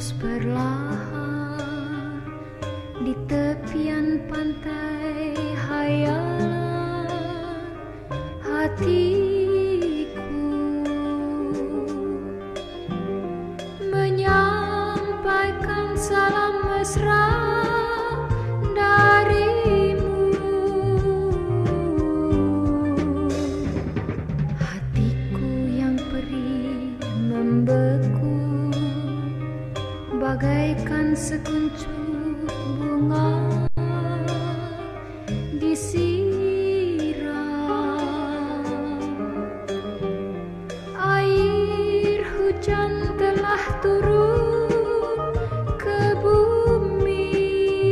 terus perlahan di tepian pantai hayalan hatiku, menyampaikan salam mesra darimu. Hatiku yang perih membeku bagaikan sekuncup bunga disiram. Air hujan telah turun ke bumi.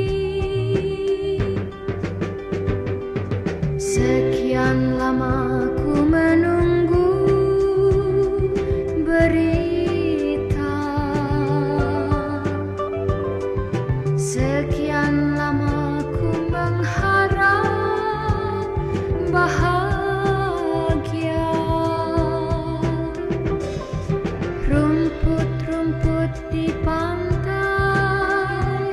Sekian lama ku menunggu berita. Sekian lama ku mengharap bahagia. Rumput-rumput di pantai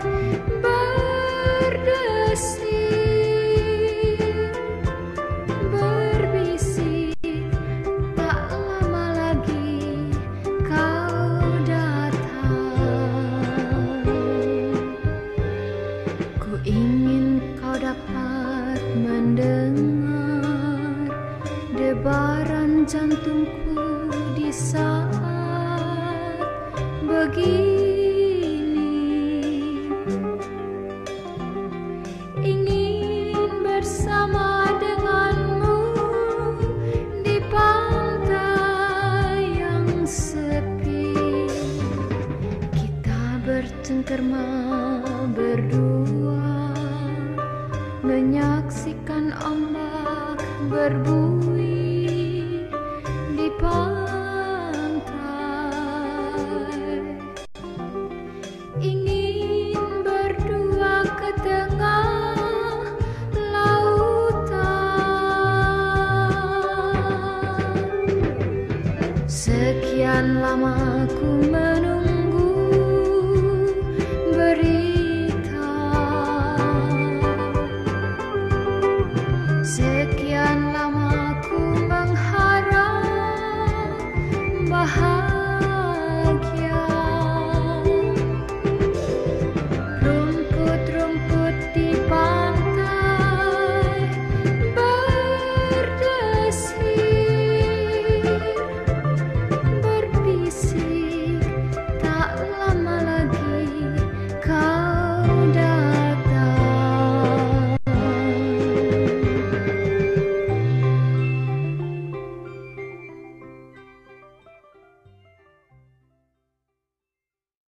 berdesir, berbisik, tak lama lagi kau datang. Ku ingin kau dapat mendengar debaran jantungku di saat begini.